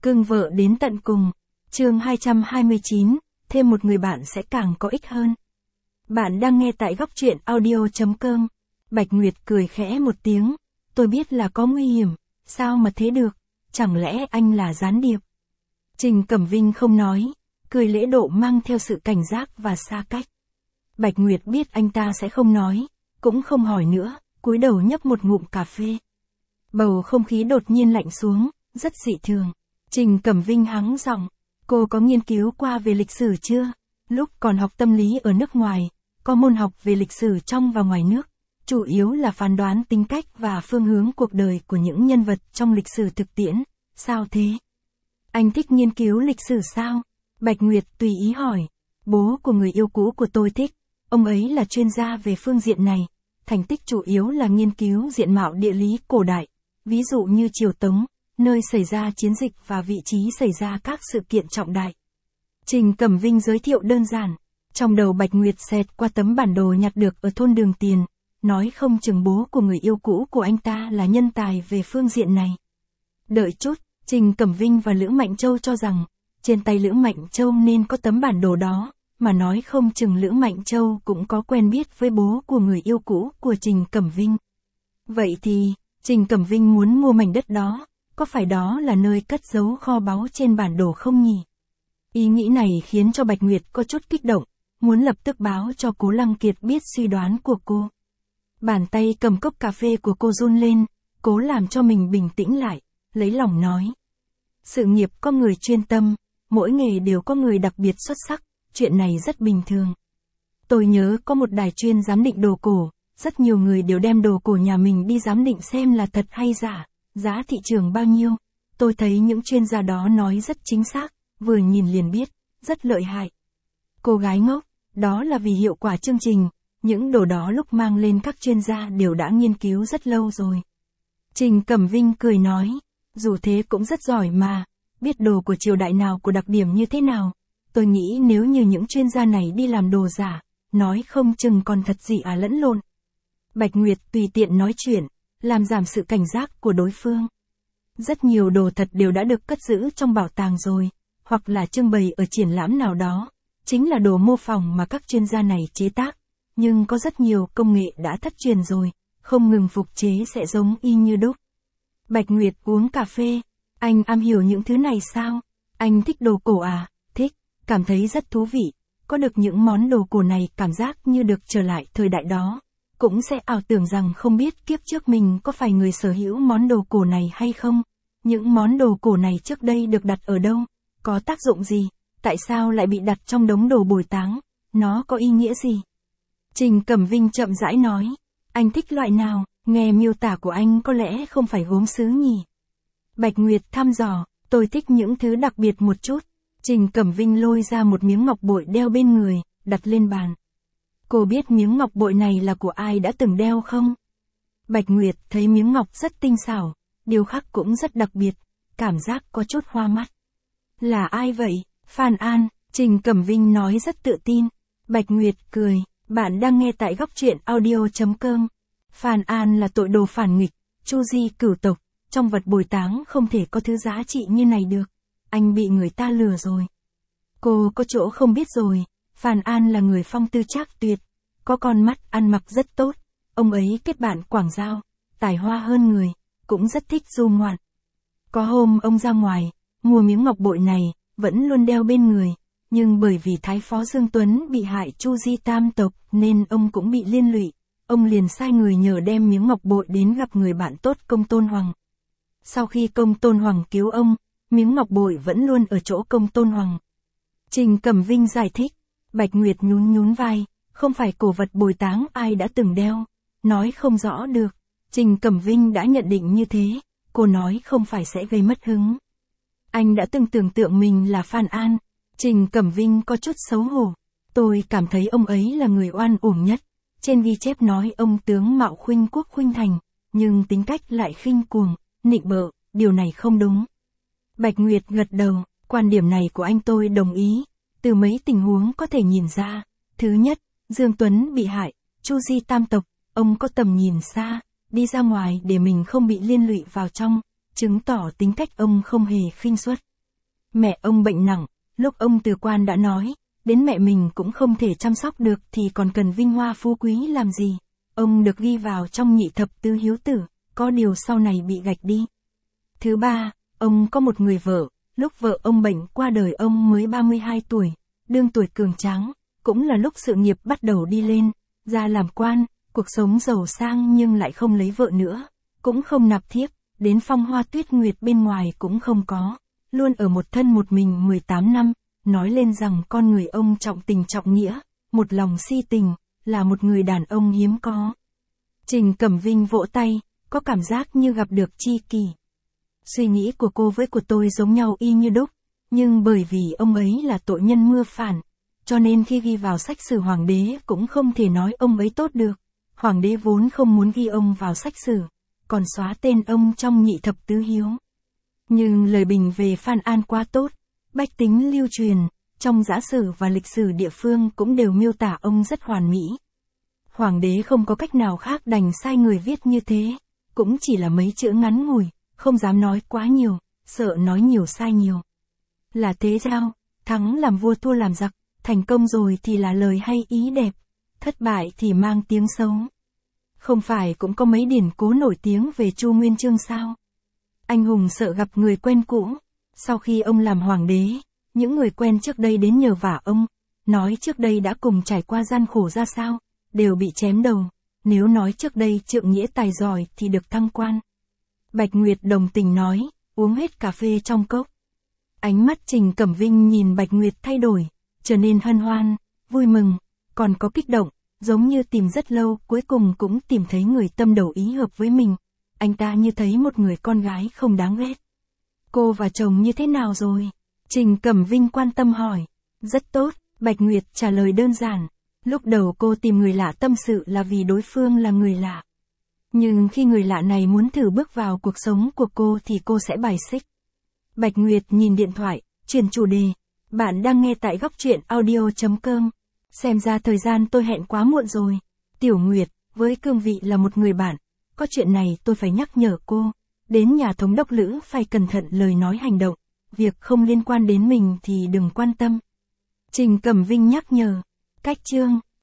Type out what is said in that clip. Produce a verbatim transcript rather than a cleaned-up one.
Cưng vợ đến tận cùng. Chương hai trăm hai mươi chín, thêm một người bạn sẽ càng có ích hơn. Bạn đang nghe tại góc truyện audio chấm com. Bạch Nguyệt cười khẽ một tiếng, tôi biết là có nguy hiểm, sao mà thế được, chẳng lẽ anh là gián điệp? Trình Cẩm Vinh không nói, cười lễ độ mang theo sự cảnh giác và xa cách. Bạch Nguyệt biết anh ta sẽ không nói, cũng không hỏi nữa, cúi đầu nhấp một ngụm cà phê. Bầu không khí đột nhiên lạnh xuống, rất dị thường. Trình Cẩm Vinh hắng giọng, cô có nghiên cứu qua về lịch sử chưa? Lúc còn học tâm lý ở nước ngoài, có môn học về lịch sử trong và ngoài nước, chủ yếu là phán đoán tính cách và phương hướng cuộc đời của những nhân vật trong lịch sử thực tiễn. Sao thế? Anh thích nghiên cứu lịch sử sao? Bạch Nguyệt tùy ý hỏi. Bố của người yêu cũ của tôi thích, ông ấy là chuyên gia về phương diện này, thành tích chủ yếu là nghiên cứu diện mạo địa lý cổ đại, ví dụ như triều Tống, nơi xảy ra chiến dịch và vị trí xảy ra các sự kiện trọng đại. Trình Cẩm Vinh giới thiệu đơn giản, trong đầu Bạch Nguyệt xẹt qua tấm bản đồ nhặt được ở thôn Đường Tiền, nói không chừng bố của người yêu cũ của anh ta là nhân tài về phương diện này. Đợi chút, Trình Cẩm Vinh và Lữ Mạnh Châu cho rằng, trên tay Lữ Mạnh Châu nên có tấm bản đồ đó, mà nói không chừng Lữ Mạnh Châu cũng có quen biết với bố của người yêu cũ của Trình Cẩm Vinh. Vậy thì, Trình Cẩm Vinh muốn mua mảnh đất đó, có phải đó là nơi cất giấu kho báu trên bản đồ không nhỉ? Ý nghĩ này khiến cho Bạch Nguyệt có chút kích động, muốn lập tức báo cho Cố Lăng Kiệt biết suy đoán của cô. Bàn tay cầm cốc cà phê của cô run lên, cố làm cho mình bình tĩnh lại, lấy lòng nói. Sự nghiệp có người chuyên tâm, mỗi nghề đều có người đặc biệt xuất sắc, chuyện này rất bình thường. Tôi nhớ có một đài chuyên giám định đồ cổ, rất nhiều người đều đem đồ cổ nhà mình đi giám định xem là thật hay giả, giá thị trường bao nhiêu. Tôi thấy những chuyên gia đó nói rất chính xác, vừa nhìn liền biết, rất lợi hại. Cô gái ngốc, đó là vì hiệu quả chương trình, những đồ đó lúc mang lên các chuyên gia đều đã nghiên cứu rất lâu rồi. Trình Cẩm Vinh cười nói, dù thế cũng rất giỏi mà, biết đồ của triều đại nào của đặc điểm như thế nào. Tôi nghĩ nếu như những chuyên gia này đi làm đồ giả, nói không chừng còn thật gì à lẫn lộn. Bạch Nguyệt tùy tiện nói chuyện, làm giảm sự cảnh giác của đối phương. Rất nhiều đồ thật đều đã được cất giữ trong bảo tàng rồi, hoặc là trưng bày ở triển lãm nào đó, chính là đồ mô phỏng mà các chuyên gia này chế tác, nhưng có rất nhiều công nghệ đã thất truyền rồi, không ngừng phục chế sẽ giống y như đúc. Bạch Nguyệt uống cà phê, anh am hiểu những thứ này sao? Anh thích đồ cổ à? Thích, cảm thấy rất thú vị, có được những món đồ cổ này cảm giác như được trở lại thời đại đó. Cũng sẽ ảo tưởng rằng không biết kiếp trước mình có phải người sở hữu món đồ cổ này hay không. Những món đồ cổ này trước đây được đặt ở đâu? Có tác dụng gì? Tại sao lại bị đặt trong đống đồ bồi táng? Nó có ý nghĩa gì? Trình Cẩm Vinh chậm rãi nói. Anh thích loại nào? Nghe miêu tả của anh có lẽ không phải gốm sứ nhỉ? Bạch Nguyệt thăm dò. Tôi thích những thứ đặc biệt một chút. Trình Cẩm Vinh lôi ra một miếng ngọc bội đeo bên người, đặt lên bàn. Cô biết miếng ngọc bội này là của ai đã từng đeo không? Bạch Nguyệt thấy miếng ngọc rất tinh xảo, điêu khắc cũng rất đặc biệt, cảm giác có chút hoa mắt. Là ai vậy? Phan An, Trình Cẩm Vinh nói rất tự tin. Bạch Nguyệt cười, bạn đang nghe tại góc truyện audio chấm com. Phan An là tội đồ phản nghịch, chu di cửu tộc, trong vật bồi táng không thể có thứ giá trị như này được. Anh bị người ta lừa rồi. Cô có chỗ không biết rồi. Phan An là người phong tư trác tuyệt, có con mắt ăn mặc rất tốt, ông ấy kết bạn quảng giao, tài hoa hơn người, cũng rất thích du ngoạn. Có hôm ông ra ngoài, mua miếng ngọc bội này, vẫn luôn đeo bên người, nhưng bởi vì Thái Phó Dương Tuấn bị hại Chu Di tam tộc nên ông cũng bị liên lụy, ông liền sai người nhờ đem miếng ngọc bội đến gặp người bạn tốt Công Tôn Hoàng. Sau khi Công Tôn Hoàng cứu ông, miếng ngọc bội vẫn luôn ở chỗ Công Tôn Hoàng. Trình Cẩm Vinh giải thích. Bạch Nguyệt nhún nhún vai, không phải cổ vật bồi táng ai đã từng đeo, nói không rõ được. Trình Cẩm Vinh đã nhận định như thế, cô nói không phải sẽ gây mất hứng. Anh đã từng tưởng tượng mình là Phan An. Trình Cẩm Vinh có chút xấu hổ. Tôi cảm thấy ông ấy là người oan uổng nhất. Trên ghi chép nói ông tướng mạo khuynh quốc khuynh thành, nhưng tính cách lại khinh cuồng, nịnh bợ, điều này không đúng. Bạch Nguyệt gật đầu, quan điểm này của anh tôi đồng ý. Từ mấy tình huống có thể nhìn ra. Thứ nhất, Dương Tuấn bị hại, Chu Di tam tộc, ông có tầm nhìn xa, đi ra ngoài để mình không bị liên lụy vào trong, chứng tỏ tính cách ông không hề khinh suất. Mẹ ông bệnh nặng, lúc ông từ quan đã nói, đến mẹ mình cũng không thể chăm sóc được thì còn cần vinh hoa phú quý làm gì. Ông được ghi vào trong nhị thập tứ hiếu tử, có điều sau này bị gạch đi. Thứ ba, ông có một người vợ, lúc vợ ông bệnh qua đời ông mới ba mươi hai tuổi, đương tuổi cường tráng, cũng là lúc sự nghiệp bắt đầu đi lên, ra làm quan, cuộc sống giàu sang nhưng lại không lấy vợ nữa, cũng không nạp thiếp, đến phong hoa tuyết nguyệt bên ngoài cũng không có, luôn ở một thân một mình mười tám năm, nói lên rằng con người ông trọng tình trọng nghĩa, một lòng si tình, là một người đàn ông hiếm có. Trình Cẩm Vinh vỗ tay, có cảm giác như gặp được tri kỷ. Suy nghĩ của cô với của tôi giống nhau y như đúc, nhưng bởi vì ông ấy là tội nhân mưa phản, cho nên khi ghi vào sách sử hoàng đế cũng không thể nói ông ấy tốt được. Hoàng đế vốn không muốn ghi ông vào sách sử, còn xóa tên ông trong nhị thập tứ hiếu. Nhưng lời bình về Phan An quá tốt, bách tính lưu truyền, trong giã sử và lịch sử địa phương cũng đều miêu tả ông rất hoàn mỹ. Hoàng đế không có cách nào khác đành sai người viết như thế, cũng chỉ là mấy chữ ngắn ngủi, không dám nói quá nhiều, sợ nói nhiều sai nhiều. Là thế sao, thắng làm vua thua làm giặc, thành công rồi thì là lời hay ý đẹp, thất bại thì mang tiếng xấu. Không phải cũng có mấy điển cố nổi tiếng về Chu Nguyên Chương sao? Anh hùng sợ gặp người quen cũ. Sau khi ông làm hoàng đế, những người quen trước đây đến nhờ vả ông, nói trước đây đã cùng trải qua gian khổ ra sao, đều bị chém đầu. Nếu nói trước đây trượng nghĩa tài giỏi thì được thăng quan. Bạch Nguyệt đồng tình nói, uống hết cà phê trong cốc. Ánh mắt Trình Cẩm Vinh nhìn Bạch Nguyệt thay đổi, trở nên hân hoan, vui mừng, còn có kích động, giống như tìm rất lâu cuối cùng cũng tìm thấy người tâm đầu ý hợp với mình. Anh ta như thấy một người con gái không đáng ghét. Cô và chồng như thế nào rồi? Trình Cẩm Vinh quan tâm hỏi. Rất tốt, Bạch Nguyệt trả lời đơn giản. Lúc đầu cô tìm người lạ tâm sự là vì đối phương là người lạ. Nhưng khi người lạ này muốn thử bước vào cuộc sống của cô thì cô sẽ bài xích. Bạch Nguyệt nhìn điện thoại, chuyển chủ đề. Bạn đang nghe tại góc truyện audio chấm com. Xem ra thời gian tôi hẹn quá muộn rồi. Tiểu Nguyệt, với cương vị là một người bạn, có chuyện này tôi phải nhắc nhở cô. Đến nhà thống đốc Lữ phải cẩn thận lời nói hành động. Việc không liên quan đến mình thì đừng quan tâm. Trình Cẩm Vinh nhắc nhở. Cách chương.